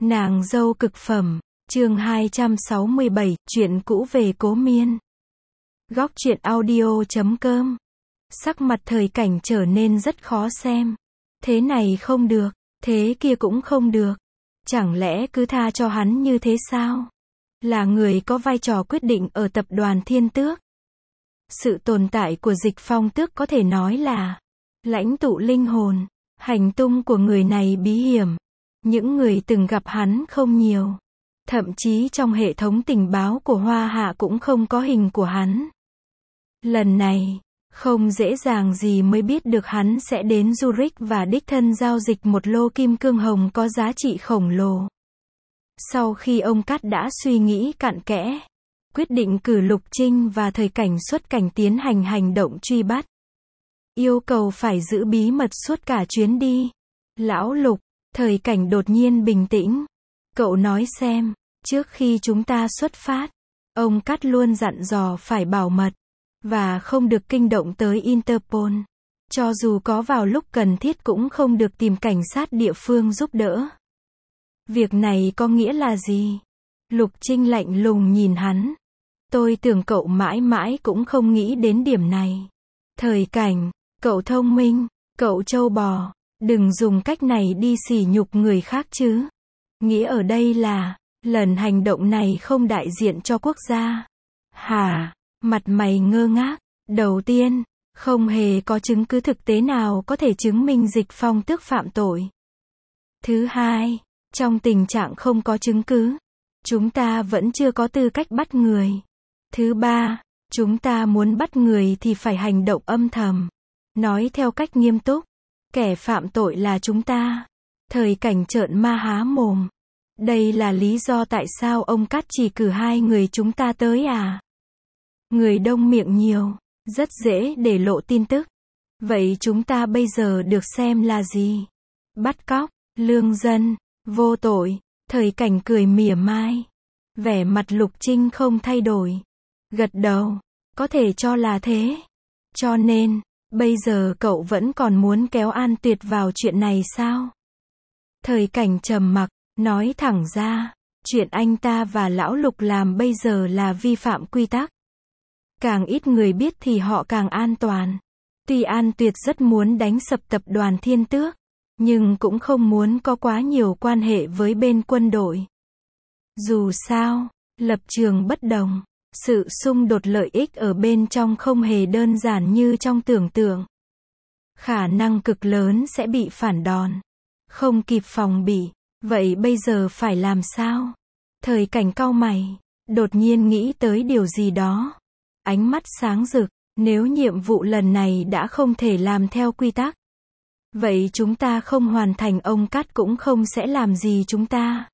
Nàng dâu cực phẩm, chương 267, chuyện cũ về Cố Miên. Góc truyện audio.com. Sắc mặt Thời Cảnh trở nên rất khó xem. Thế này không được, thế kia cũng không được. Chẳng lẽ cứ tha cho hắn như thế sao? Là người có vai trò quyết định ở tập đoàn Thiên Tước. Sự tồn tại của Dịch Phong Tước có thể nói là lãnh tụ linh hồn. Hành tung của người này bí hiểm. Những người từng gặp hắn không nhiều. Thậm chí trong hệ thống tình báo của Hoa Hạ cũng không có hình của hắn. Lần này, không dễ dàng gì mới biết được hắn sẽ đến Zurich và đích thân giao dịch một lô kim cương hồng có giá trị khổng lồ. Sau khi ông Cát đã suy nghĩ cặn kẽ, quyết định cử Lục Trinh và Thời Cảnh xuất cảnh tiến hành hành động truy bắt. Yêu cầu phải giữ bí mật suốt cả chuyến đi. Lão Lục, Thời Cảnh đột nhiên bình tĩnh. Cậu nói xem, trước khi chúng ta xuất phát, ông Cát luôn dặn dò phải bảo mật, và không được kinh động tới Interpol. Cho dù có vào lúc cần thiết cũng không được tìm cảnh sát địa phương giúp đỡ. Việc này có nghĩa là gì? Lục Trinh lạnh lùng nhìn hắn. Tôi tưởng cậu mãi mãi cũng không nghĩ đến điểm này. Thời Cảnh, cậu thông minh, cậu trâu bò, đừng dùng cách này đi sỉ nhục người khác chứ. Nghĩa ở đây là, lần hành động này không đại diện cho quốc gia. Hả? Mặt mày ngơ ngác. Đầu tiên, không hề có chứng cứ thực tế nào có thể chứng minh Dịch Phong Tước phạm tội. Thứ hai, trong tình trạng không có chứng cứ, chúng ta vẫn chưa có tư cách bắt người. Thứ ba, chúng ta muốn bắt người thì phải hành động âm thầm. Nói theo cách nghiêm túc, kẻ phạm tội là chúng ta. Thời Cảnh trợn ma há mồm. Đây là lý do tại sao ông Cát chỉ cử 2 người chúng ta tới à? Người đông miệng nhiều, rất dễ để lộ tin tức. Vậy chúng ta bây giờ được xem là gì? Bắt cóc, lương dân, vô tội. Thời Cảnh cười mỉa mai. Vẻ mặt Lục Trinh không thay đổi. Gật đầu, có thể cho là thế. Cho nên, bây giờ cậu vẫn còn muốn kéo An Tuyệt vào chuyện này sao? Thời Cảnh trầm mặc, nói thẳng ra, chuyện anh ta và lão Lục làm bây giờ là vi phạm quy tắc. Càng ít người biết thì họ càng an toàn. Tuy An Tuyệt rất muốn đánh sập tập đoàn Thiên Tước, nhưng cũng không muốn có quá nhiều quan hệ với bên quân đội. Dù sao, lập trường bất đồng, sự xung đột lợi ích ở bên trong không hề đơn giản như trong tưởng tượng. Khả năng cực lớn sẽ bị phản đòn. Không kịp phòng bị. Vậy bây giờ phải làm sao? Thời Cảnh cau mày, đột nhiên nghĩ tới điều gì đó. Ánh mắt sáng rực, nếu nhiệm vụ lần này đã không thể làm theo quy tắc, vậy chúng ta không hoàn thành, ông Cát cũng không sẽ làm gì chúng ta.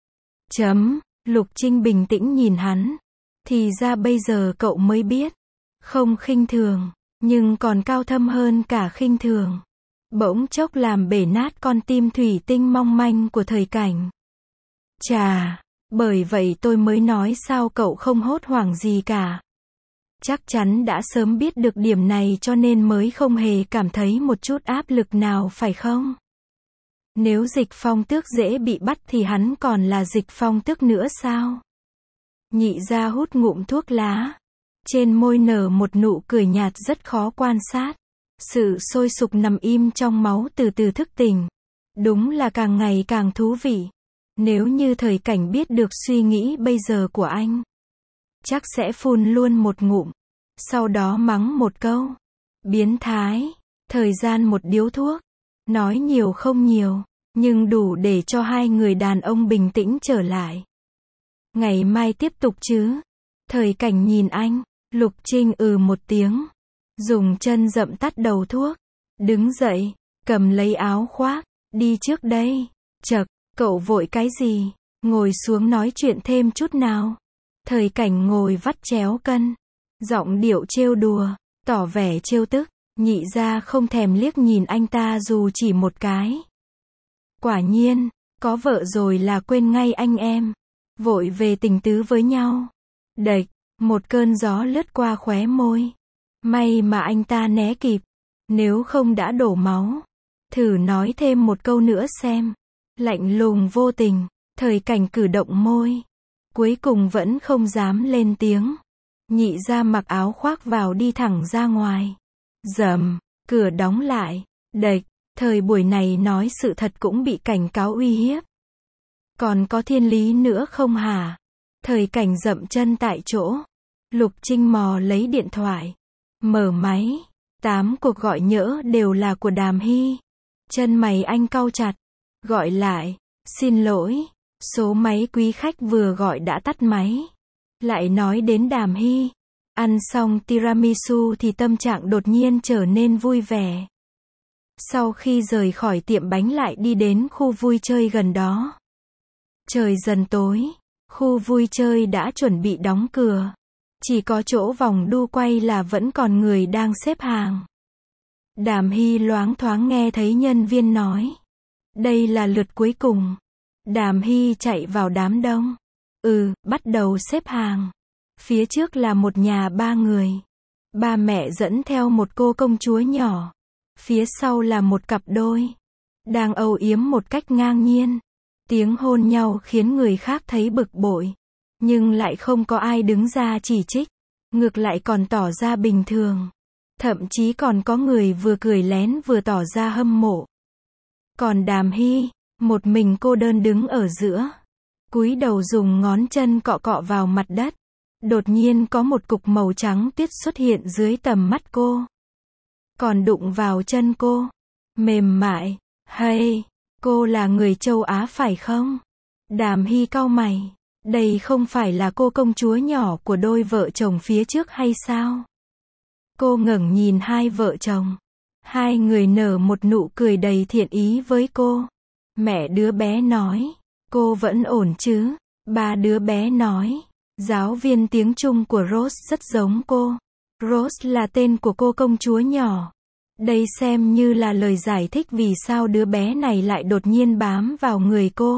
Lục Trinh bình tĩnh nhìn hắn. Thì ra bây giờ cậu mới biết. Không khinh thường, nhưng còn cao thâm hơn cả khinh thường. Bỗng chốc làm bể nát con tim thủy tinh mong manh của Thời Cảnh. Chà, bởi vậy tôi mới nói sao cậu không hốt hoảng gì cả. Chắc chắn đã sớm biết được điểm này cho nên mới không hề cảm thấy một chút áp lực nào phải không? Nếu Dịch Phong Tước dễ bị bắt thì hắn còn là Dịch Phong Tước nữa sao? Nhị gia hút ngụm thuốc lá. Trên môi nở một nụ cười nhạt rất khó quan sát. Sự sôi sục nằm im trong máu từ từ thức tỉnh. Đúng là càng ngày càng thú vị. Nếu như Thời Cảnh biết được suy nghĩ bây giờ của anh, chắc sẽ phun luôn một ngụm. Sau đó mắng một câu. Biến thái. Thời gian một điếu thuốc. Nói nhiều không nhiều, nhưng đủ để cho 2 người đàn ông bình tĩnh trở lại. Ngày mai tiếp tục chứ? Thời Cảnh nhìn anh. Lục Trinh một tiếng. Dùng chân dậm tắt đầu thuốc. Đứng dậy, cầm lấy áo khoác. Đi trước đây. Chậc, cậu vội cái gì? Ngồi xuống nói chuyện thêm chút nào. Thời Cảnh ngồi vắt chéo cân. Giọng điệu trêu đùa, tỏ vẻ trêu tức. Nhị gia không thèm liếc nhìn anh ta dù chỉ một cái. Quả nhiên, có vợ rồi là quên ngay anh em. Vội về tình tứ với nhau. Đệch, một cơn gió lướt qua khóe môi. May mà anh ta né kịp. Nếu không đã đổ máu. Thử nói thêm một câu nữa xem. Lạnh lùng vô tình. Thời Cảnh cử động môi. Cuối cùng vẫn không dám lên tiếng. Nhị gia mặc áo khoác vào đi thẳng ra ngoài. Rầm, cửa đóng lại. Đệch, thời buổi này nói sự thật cũng bị cảnh cáo uy hiếp. Còn có thiên lý nữa không hả? Thời Cảnh dậm chân tại chỗ. Lục Trinh mò lấy điện thoại. Mở máy. 8 cuộc gọi nhỡ đều là của Đàm Hy. Chân mày anh cau chặt. Gọi lại. Xin lỗi. Số máy quý khách vừa gọi đã tắt máy. Lại nói đến Đàm Hy. Ăn xong tiramisu thì tâm trạng đột nhiên trở nên vui vẻ. Sau khi rời khỏi tiệm bánh lại đi đến khu vui chơi gần đó. Trời dần tối. Khu vui chơi đã chuẩn bị đóng cửa. Chỉ có chỗ vòng đu quay là vẫn còn người đang xếp hàng. Đàm Hy loáng thoáng nghe thấy nhân viên nói. Đây là lượt cuối cùng. Đàm Hy chạy vào đám đông. Bắt đầu xếp hàng. Phía trước là một nhà 3 người. Ba mẹ dẫn theo một cô công chúa nhỏ. Phía sau là một cặp đôi. Đang âu yếm một cách ngang nhiên. Tiếng hôn nhau khiến người khác thấy bực bội. Nhưng lại không có ai đứng ra chỉ trích. Ngược lại còn tỏ ra bình thường. Thậm chí còn có người vừa cười lén vừa tỏ ra hâm mộ. Còn Đàm Hy, một mình cô đơn đứng ở giữa. Cúi đầu dùng ngón chân cọ cọ vào mặt đất. Đột nhiên có một cục màu trắng tuyết xuất hiện dưới tầm mắt cô. Còn đụng vào chân cô. Mềm mại. Hay, cô là người châu Á phải không? Đàm Hy cau mày. Đây không phải là cô công chúa nhỏ của đôi vợ chồng phía trước hay sao? Cô ngẩng nhìn hai vợ chồng. Hai người nở một nụ cười đầy thiện ý với cô. Mẹ đứa bé nói. Cô vẫn ổn chứ? Ba đứa bé nói. Giáo viên tiếng Trung của Rose rất giống cô. Rose là tên của cô công chúa nhỏ. Đây xem như là lời giải thích vì sao đứa bé này lại đột nhiên bám vào người cô.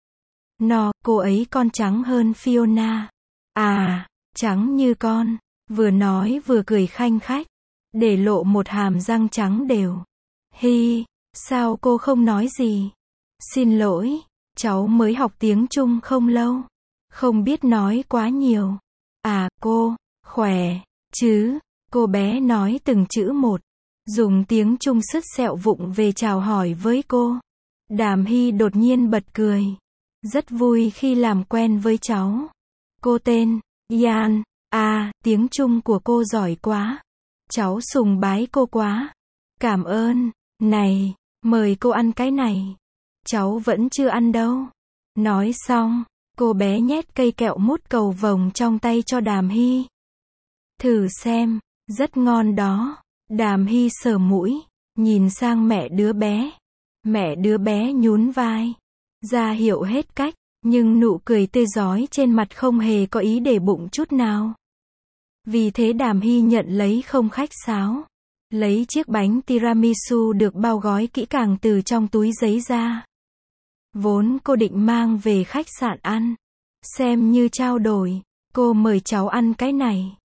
Cô ấy con trắng hơn Fiona. À, trắng như con. Vừa nói vừa cười khanh khách. Để lộ một hàm răng trắng đều. Hi, sao cô không nói gì? Xin lỗi, cháu mới học tiếng Trung không lâu. Không biết nói quá nhiều. À, cô, khỏe, chứ? Cô bé nói từng chữ một. Dùng tiếng Trung sứt sẹo vụng về chào hỏi với cô. Đàm Hy đột nhiên bật cười. Rất vui khi làm quen với cháu. Cô tên Yan. À, tiếng Trung của cô giỏi quá. Cháu sùng bái cô quá. Cảm ơn. Này, mời cô ăn cái này. Cháu vẫn chưa ăn đâu. Nói xong, cô bé nhét cây kẹo mút cầu vồng trong tay cho Đàm Hy. Thử xem, rất ngon đó. Đàm Hy sờ mũi, nhìn sang mẹ đứa bé. Mẹ đứa bé nhún vai, ra hiệu hết cách, nhưng nụ cười tươi rói trên mặt không hề có ý để bụng chút nào. Vì thế Đàm Hy nhận lấy không khách sáo. Lấy chiếc bánh tiramisu được bao gói kỹ càng từ trong túi giấy ra. Vốn cô định mang về khách sạn ăn. Xem như trao đổi, cô mời cháu ăn cái này.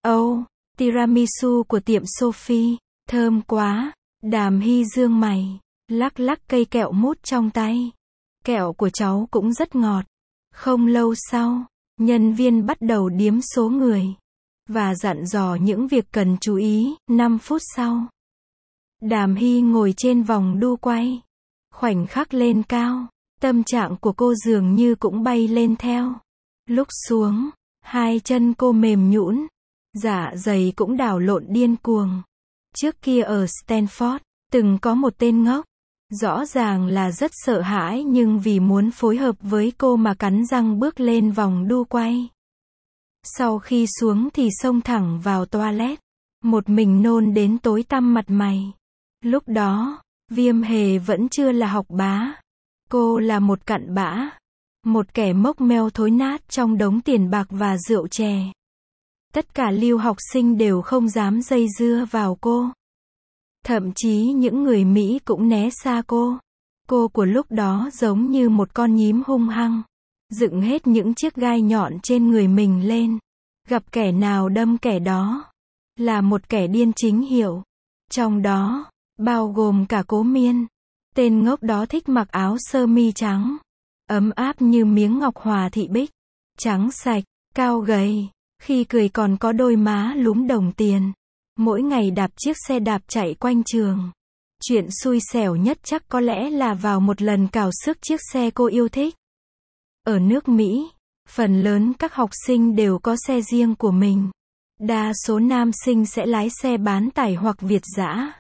Tiramisu của tiệm Sophie, thơm quá. Đàm Hy dương mày, lắc lắc cây kẹo mút trong tay. Kẹo của cháu cũng rất ngọt. Không lâu sau, nhân viên bắt đầu điếm số người. Và dặn dò những việc cần chú ý. 5 phút sau, Đàm Hy ngồi trên vòng đu quay. Khoảnh khắc lên cao, tâm trạng của cô dường như cũng bay lên theo. Lúc xuống, hai chân cô mềm nhũn, dạ dày cũng đảo lộn điên cuồng. Trước kia ở Stanford, từng có một tên ngốc. Rõ ràng là rất sợ hãi nhưng vì muốn phối hợp với cô mà cắn răng bước lên vòng đu quay. Sau khi xuống thì xông thẳng vào toilet. Một mình nôn đến tối tăm mặt mày. Lúc đó, Viêm Hề vẫn chưa là học bá. Cô là một cặn bã. Một kẻ mốc meo thối nát trong đống tiền bạc và rượu chè. Tất cả lưu học sinh đều không dám dây dưa vào cô. Thậm chí những người Mỹ cũng né xa cô. Cô của lúc đó giống như một con nhím hung hăng. Dựng hết những chiếc gai nhọn trên người mình lên. Gặp kẻ nào đâm kẻ đó. Là một kẻ điên chính hiệu. Trong đó, bao gồm cả Cố Miên. Tên ngốc đó thích mặc áo sơ mi trắng. ấm áp như miếng ngọc hòa thị bích, trắng sạch, cao gầy, khi cười còn có đôi má lúm đồng tiền. Mỗi ngày đạp chiếc xe đạp chạy quanh trường. Chuyện xui xẻo nhất chắc có lẽ là vào một lần cào xước chiếc xe cô yêu thích. Ở nước Mỹ, phần lớn các học sinh đều có xe riêng của mình. Đa số nam sinh sẽ lái xe bán tải hoặc Việt dã.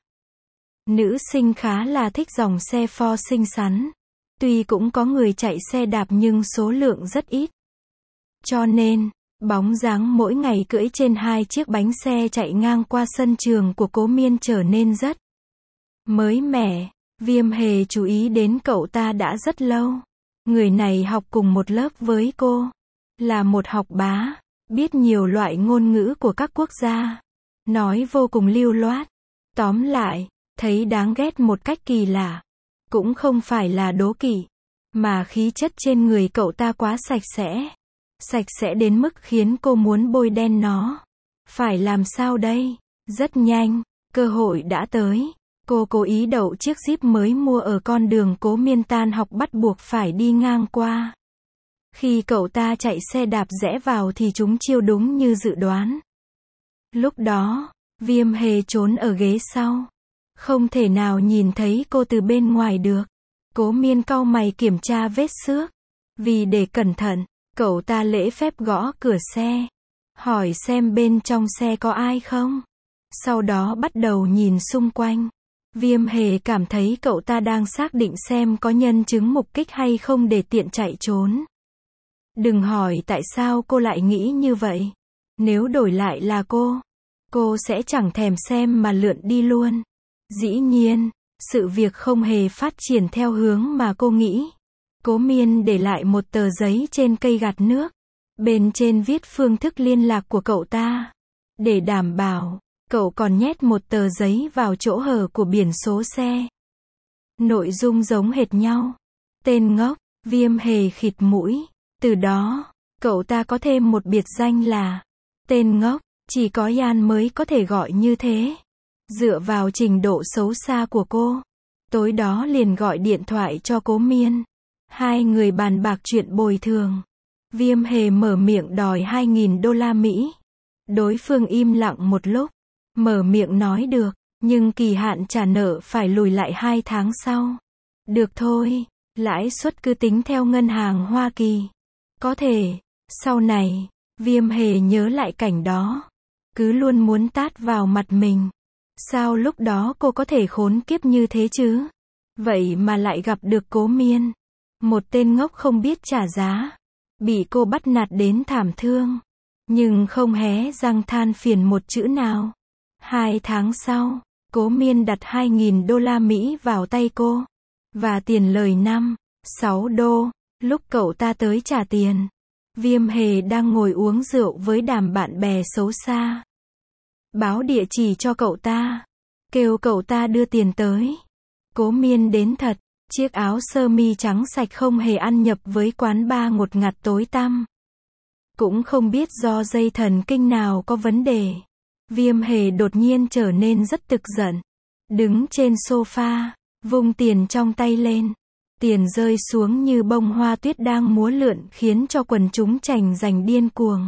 Nữ sinh khá là thích dòng xe Ford xinh xắn. Tuy cũng có người chạy xe đạp nhưng số lượng rất ít. Cho nên, bóng dáng mỗi ngày cưỡi trên 2 chiếc bánh xe chạy ngang qua sân trường của Cố Miên trở nên rất mới mẻ. Viêm Hề chú ý đến cậu ta đã rất lâu. Người này học cùng một lớp với cô. Là một học bá. Biết nhiều loại ngôn ngữ của các quốc gia. Nói vô cùng lưu loát. Tóm lại, thấy đáng ghét một cách kỳ lạ. Cũng không phải là đố kỵ. Mà khí chất trên người cậu ta quá sạch sẽ. Sạch sẽ đến mức khiến cô muốn bôi đen nó. Phải làm sao đây? Rất nhanh, cơ hội đã tới. Cô cố ý đậu chiếc Jeep mới mua ở con đường Cố Miên tan học bắt buộc phải đi ngang qua. Khi cậu ta chạy xe đạp rẽ vào thì chúng chiêu đúng như dự đoán. Lúc đó, Viêm Hề trốn ở ghế sau. Không thể nào nhìn thấy cô từ bên ngoài được. Cố Miên cau mày kiểm tra vết xước. Vì để cẩn thận, cậu ta lễ phép gõ cửa xe. Hỏi xem bên trong xe có ai không. Sau đó bắt đầu nhìn xung quanh. Viêm Hề cảm thấy cậu ta đang xác định xem có nhân chứng mục kích hay không để tiện chạy trốn. Đừng hỏi tại sao cô lại nghĩ như vậy. Nếu đổi lại là cô sẽ chẳng thèm xem mà lượn đi luôn. Dĩ nhiên, sự việc không hề phát triển theo hướng mà cô nghĩ. Cố Miên để lại một tờ giấy trên cây gạt nước. Bên trên viết phương thức liên lạc của cậu ta. Để đảm bảo, cậu còn nhét một tờ giấy vào chỗ hở của biển số xe. Nội dung giống hệt nhau. Tên ngốc, Viêm Hề khịt mũi. Từ đó, cậu ta có thêm một biệt danh là tên ngốc. Chỉ có Yan mới có thể gọi như thế. Dựa vào trình độ xấu xa của cô, tối đó liền gọi điện thoại cho Cố Miên. Hai người bàn bạc chuyện bồi thường. Viêm Hề mở miệng đòi 2.000 đô la Mỹ. Đối phương im lặng một lúc. Mở miệng nói được, nhưng kỳ hạn trả nợ phải lùi lại 2 tháng sau. Được thôi, lãi suất cứ tính theo ngân hàng Hoa Kỳ. Có thể, sau này, Viêm Hề nhớ lại cảnh đó. Cứ luôn muốn tát vào mặt mình. Sao lúc đó cô có thể khốn kiếp như thế chứ? Vậy mà lại gặp được Cố Miên. Một tên ngốc không biết trả giá. Bị cô bắt nạt đến thảm thương. Nhưng không hé răng than phiền một chữ nào. 2 tháng sau, Cố Miên đặt 2.000 đô la Mỹ vào tay cô. Và tiền lời 6 đô. Lúc cậu ta tới trả tiền, Viêm Hề đang ngồi uống rượu với đám bạn bè xấu xa. Báo địa chỉ cho cậu ta. Kêu cậu ta đưa tiền tới. Cố Miên đến thật. Chiếc áo sơ mi trắng sạch không hề ăn nhập với quán bar ngột ngạt tối tăm. Cũng không biết do dây thần kinh nào có vấn đề. Viêm Hề đột nhiên trở nên rất tức giận. Đứng trên sofa, vung tiền trong tay lên. Tiền rơi xuống như bông hoa tuyết đang múa lượn khiến cho quần chúng tranh giành điên cuồng.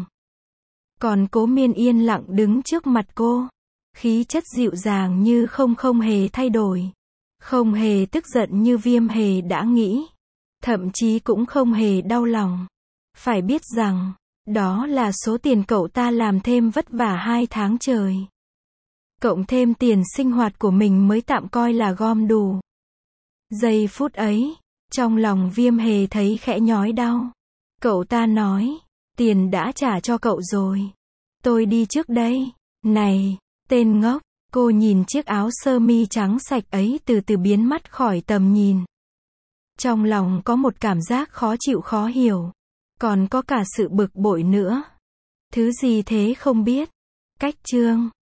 Còn Cố Miên yên lặng đứng trước mặt cô. Khí chất dịu dàng như không hề thay đổi. Không hề tức giận như Viêm Hề đã nghĩ. Thậm chí cũng không hề đau lòng. Phải biết rằng, đó là số tiền cậu ta làm thêm vất vả 2 tháng trời. Cộng thêm tiền sinh hoạt của mình mới tạm coi là gom đủ. Giây phút ấy, trong lòng Viêm Hề thấy khẽ nhói đau. Cậu ta nói, tiền đã trả cho cậu rồi. Tôi đi trước đây. Này, tên ngốc. Cô nhìn chiếc áo sơ mi trắng sạch ấy từ từ biến mất khỏi tầm nhìn. Trong lòng có một cảm giác khó chịu khó hiểu. Còn có cả sự bực bội nữa. Thứ gì thế không biết. Cách chương